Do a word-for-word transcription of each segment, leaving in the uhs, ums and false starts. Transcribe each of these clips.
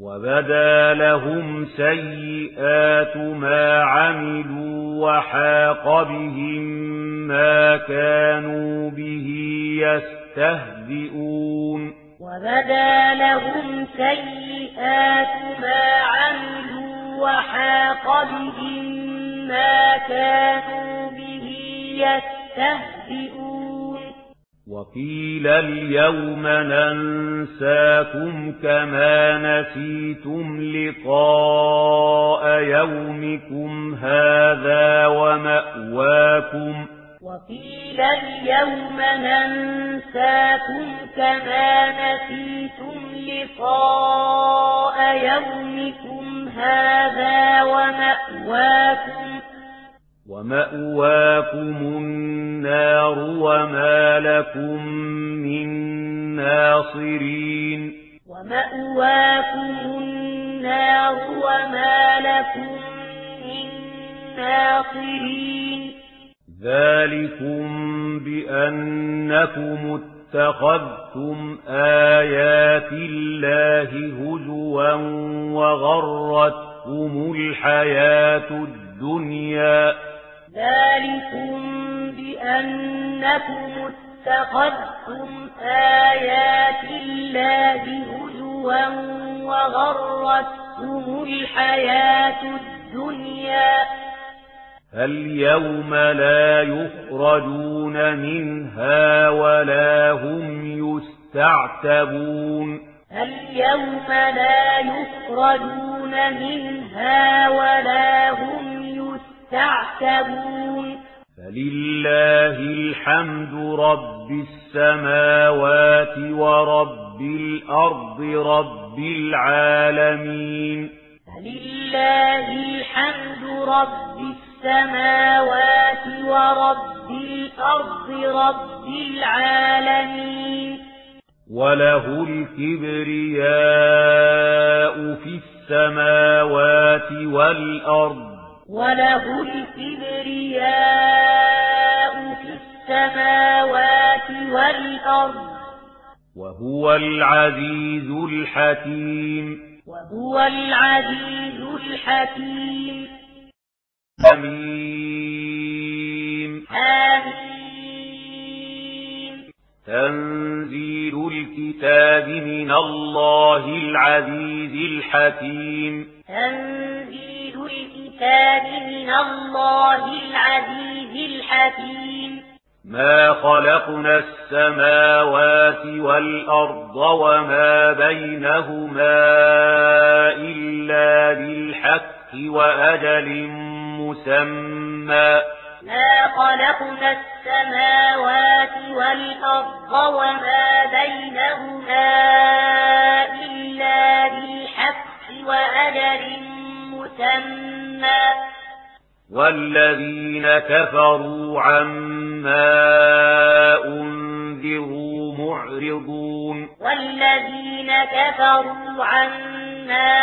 وبدا لهم سيئات ما عملوا وحاق بهم ما كانوا به يستهزئون وبدا لهم سيئات ما عملوا وحاق بهم ما كانوا به يستهزئون وقيل اليوم ننساكم كما نسيتم لقاء يومكم هذا ومأواكم وقيل اليوم ننساكم كما نسيتم لقاء يومكم هذا ومأواكم ومأواكم النار وما لكم من ناصرين ومأواكم النار وما لكم من ناصرين ذلكم بأنكم اتخذتم آيات الله هزوا وغرتكم الحياة الدنيا ذلكم بأنكم اتخذتم آيات الله هزوا وغرتكم الحياة الدنيا فاليوم لا يخرجون منها ولا هم يستعتبون اليوم لا يخرجون منها ولا هم يستعتبون فلله الحمد رب السماوات ورب الأرض رب العالمين فلله الحمد رب السماوات ورب الأرض رب العالمين وله الكبرياء في السماوات والأرض وله الكبرياء في السماوات والأرض وهو العزيز الحكيم وهو العزيز الحكيم آمين آمين تنزيل الكتاب من الله العزيز الحكيم تنزيل الكتاب من الله العزيز الحكيم ما خلقنا السماوات والأرض وما بينهما إلا بالحق وأجل مسمى ما خلقنا السماوات والأرض وما بينهما إلا بالحق وأجل مسمى والذين كفروا عما أنذروا معرضون والذين كفروا عما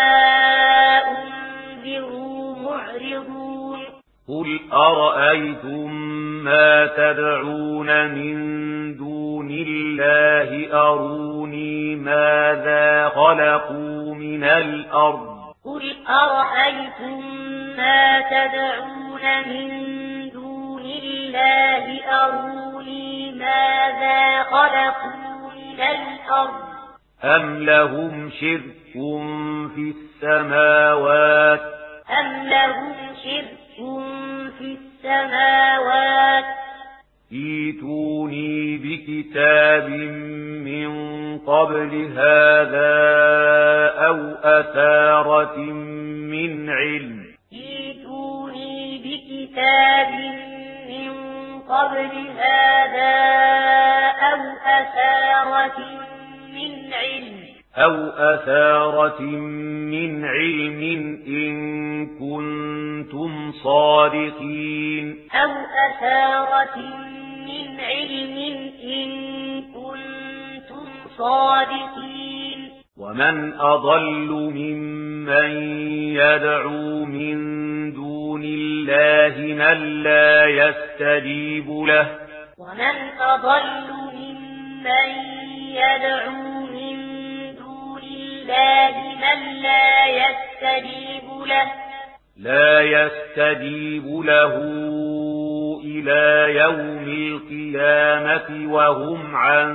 أنذروا معرضون قل أرأيتم ما تدعون من دون الله أروني ماذا خلقوا من الأرض قل أرأيتم ما تدعون من دون الله أروني ماذا خلقوا من الأرض أم لهم شرك في السماوات أم لهم شرك في السماوات ائتوني بكتاب من قبل هذا أو أثارة من علم ائتوني بكتاب من قبل هذا أو أثارة من علم أو أثارة من علم إن كنتم صادقين أو أثارة من علم إن كنتم صادقين ومن أضل ممن يدعو من دون الله من لا يستجيب له ومن أضل ممن يدعو من دون الله من لا يستجيب له لا يستجيب له إلى يوم القيامة وهم عن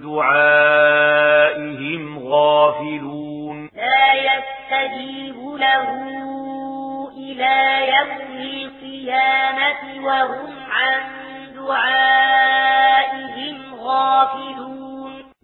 دعائهم غافلون لا يستجيب له إلى يوم القيامة وهم عن دعائهم